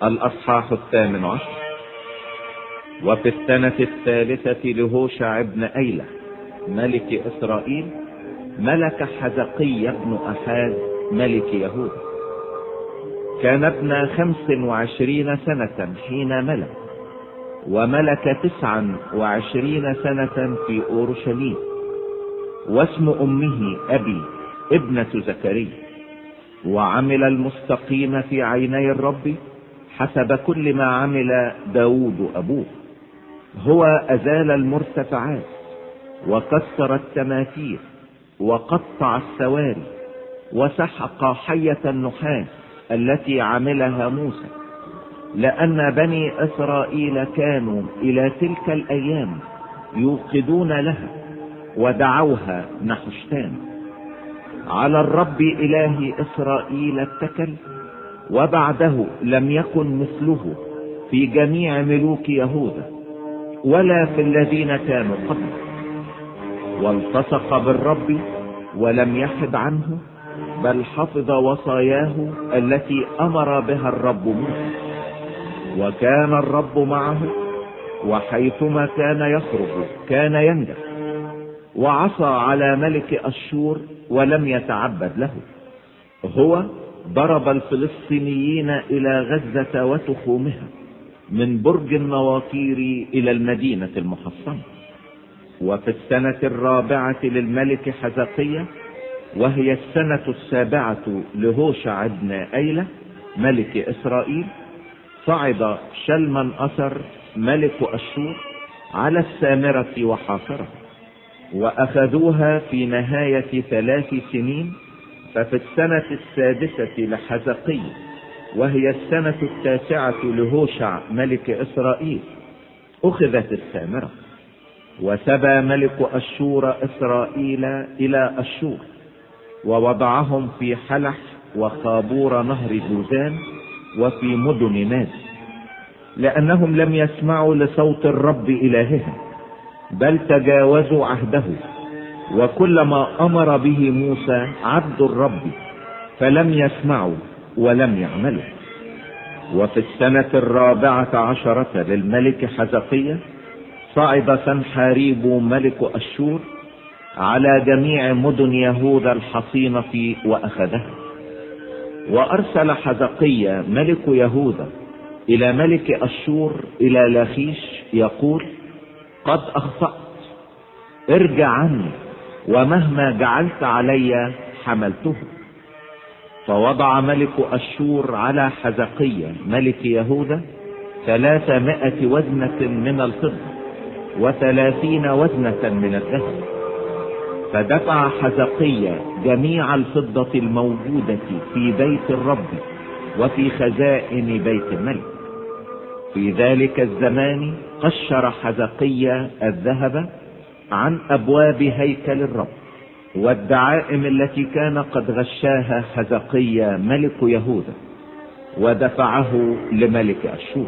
الأصحاح 18. وفي السنة 3 لهوشع ابن أيلة ملك إسرائيل ملك حزقي ابن أحاز ملك يهوذا. كان ابن 25 سنة حين ملك، وملك 29 سنة في أورشليم. واسم أمه أبي ابنة زكريا. وعمل المستقيم في عيني الرب حسب كل ما عمل داود أبوه. هو أزال المرتفعات وكسر التماثيل وقطع السواري وسحق حية النحاس التي عملها موسى، لأن بني إسرائيل كانوا إلى تلك الأيام يوقدون لها ودعوها نحشتان. على الرب إله إسرائيل اتكل، وبعده لم يكن مثله في جميع ملوك يهوذا ولا في الذين كانوا قبله. والتصق بالرب ولم يحد عنه، بل حفظ وصاياه التي أمر بها الرب موسى. وكان الرب معه، وحيثما كان يخرج كان ينجح. وعصى على ملك أشور ولم يتعبد له. هو ضرب الفلسطينيين إلى غزة وتخومها، من برج النواطير إلى المدينة المحصنة. وفي السنة 4 للملك حزقية، وهي السنة 7 لهوشع ابن أيلة ملك إسرائيل، صعد شلمن أثر ملك أشور على السامرة وحاصرها، وأخذوها في نهاية 3 سنين. ففي السنة 6 لحزقي، وهي السنة 9 لهوشع ملك إسرائيل، أخذت السامرة. وسبى ملك أشور إسرائيل إلى أشور، ووضعهم في حلح وخابور نهر جوزان وفي مدن ناد، لأنهم لم يسمعوا لصوت الرب إلههم، بل تجاوزوا عهده وكل ما أمر به موسى عبد الرب، فلم يسمعوا ولم يعملوا. وفي السنة 14 للملك حزقية، صعد سنحاريب ملك أشور على جميع مدن يهوذا الحصينة وأخذها. وأرسل حزقية ملك يهوذا إلى ملك أشور إلى لاخيش يقول: قد أخطأت، ارجع عني، ومهما جعلت علي حملته. فوضع ملك أشور على حزقية ملك يهوذا 300 وزنة من الفضة و30 وزنة من الذهب. فدفع حزقية جميع الفضة الموجودة في بيت الرب وفي خزائن بيت الملك. في ذلك الزمان قشر حزقية الذهب عن أبواب هيكل الرب والدعائم التي كان قد غشاها حزقية ملك يهوذا، ودفعه لملك أشور.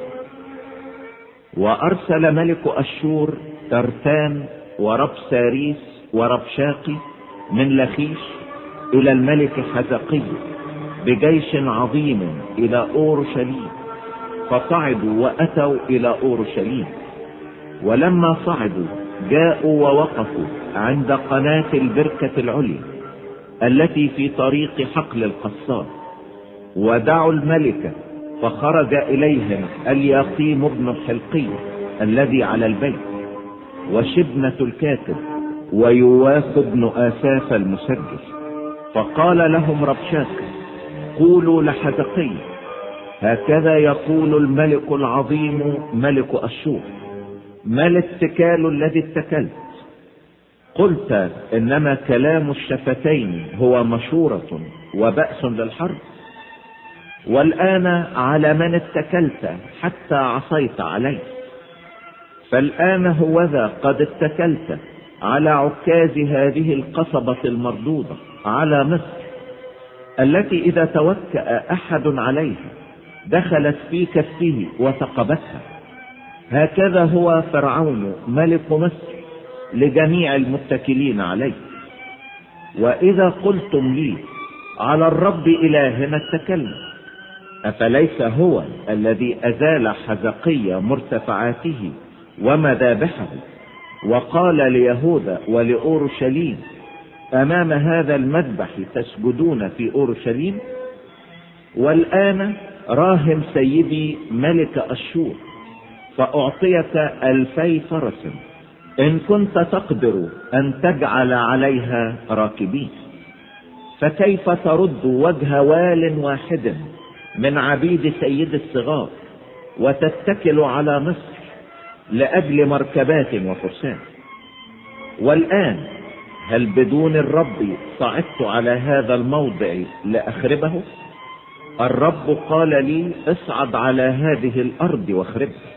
وأرسل ملك أشور ترتان وربساريس وربشاقي من لخيش إلى الملك حزقية بجيش عظيم إلى أورشليم، فصعدوا وأتوا إلى أورشليم. ولما صعدوا جاءوا ووقفوا عند قناة البركة العليا التي في طريق حقل القصار، ودعوا الملك، فخرج إليهم الياقيم بن حلقية الذي على البيت، وشبنة الكاتب، ويواس بن آساف المسجل. فقال لهم ربشاقي: قولوا لحزقي: هكذا يقول الملك العظيم ملك أشور: ما الاتكال الذي اتكلت؟ قلت إنما كلام الشفتين هو مشورة وبأس للحرب، والآن على من اتكلت حتى عصيت عليه؟ فالآن هوذا قد اتكلت على عكاز هذه القصبة المردودة على مصر، التي إذا توكأ أحد عليها دخلت في كفه وثقبتها. هكذا هو فرعون ملك مصر لجميع المتكلين عليه. وإذا قلتم لي: على الرب إلهنا اتكلنا، أفليس هو الذي أزال حزقية مرتفعاته ومذابحه وقال ليهوذا ولأورشليم أمام هذا المذبح تسجدون في أورشليم؟ والآن راهن سيدي ملك أشور فأعطيك 2000 فرس إن كنت تقدر أن تجعل عليها راكبين، فكيف ترد وجه وال واحد من عبيد سيد الصغار وتتكل على مصر لأجل مركبات وفرسان؟ والآن هل بدون الرب صعدت على هذا الموضع لأخربه؟ الرب قال لي اصعد على هذه الأرض واخربها.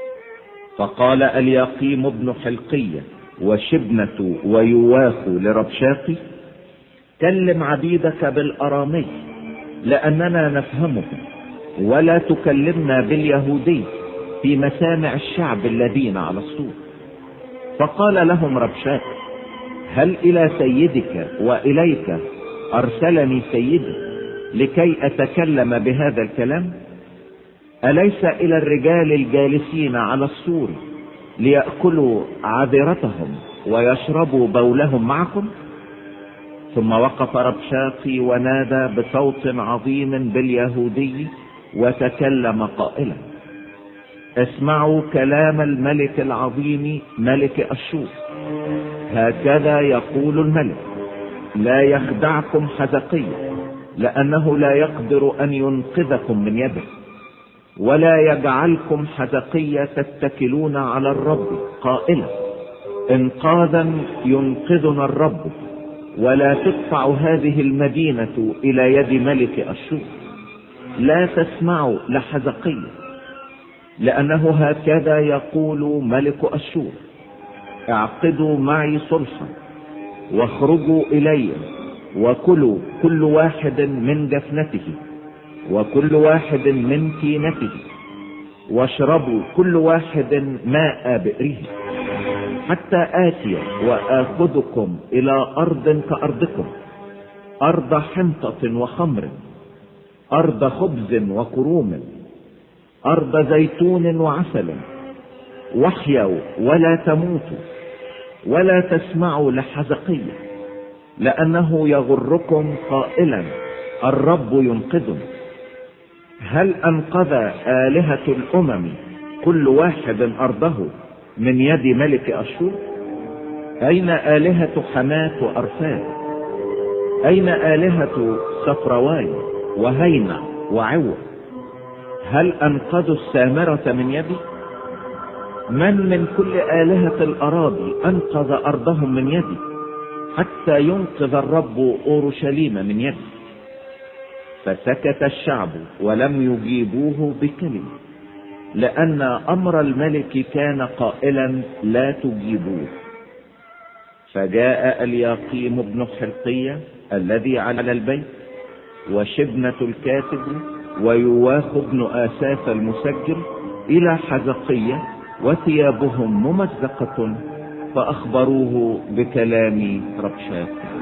فقال اليقيم بن حلقية وشبنة ويواخ لربشاقي كلم عبيدك بالأرامي لأننا نفهمه، ولا تكلمنا باليهودي في مسامع الشعب الذين على السور. فقال لهم ربشاقي هل إلى سيدك وإليك أرسلني سيدي لكي أتكلم بهذا الكلام؟ أليس إلى الرجال الجالسين على السور ليأكلوا عذرتهم ويشربوا بولهم معكم؟ ثم وقف ربشاقي ونادى بصوت عظيم باليهودي وتكلم قائلا اسمعوا كلام الملك العظيم ملك أشور. هكذا يقول الملك لا يخدعكم حزقية، لأنه لا يقدر أن ينقذكم من يده، ولا يجعلكم حزقية تتكلون على الرب قائلا انقاذا ينقذنا الرب، ولا تدفع هذه المدينة إلى يد ملك أشور. لا تسمعوا لحزقية، لأنه هكذا يقول ملك أشور اعقدوا معي صلحا واخرجوا إلي وكلوا كل واحد من جفنته وكل واحد من تينته واشربوا كل واحد ماء بئره، حتى آتي وآخذكم إلى أرض كأرضكم، أرض حنطة وخمر، أرض خبز وكروم، أرض زيتون وعسل، واحيوا ولا تموتوا، ولا تسمعوا لحزقية، لأنه يغركم قائلا الرب ينقذنا. هل أنقذ آلهة الأمم كل واحد أرضه من يد ملك أشور؟ أين آلهة حماة وأرفاد؟ أين آلهة صفرواي وهينع وعوة؟ هل أنقذوا السامرة من يدي؟ من كل آلهة الأراضي أنقذ أرضهم من يدي حتى ينقذ الرب أورشليم من يدي؟ فسكت الشعب ولم يجيبوه بكلمة، لأن أمر الملك كان قائلا لا تجيبوه. فجاء اليقيم بن حلقية الذي على البيت وشبنة الكاتب ويواخ بن آساف المسجل إلى حزقية وثيابهم ممزقة، فأخبروه بكلام ربشاقي.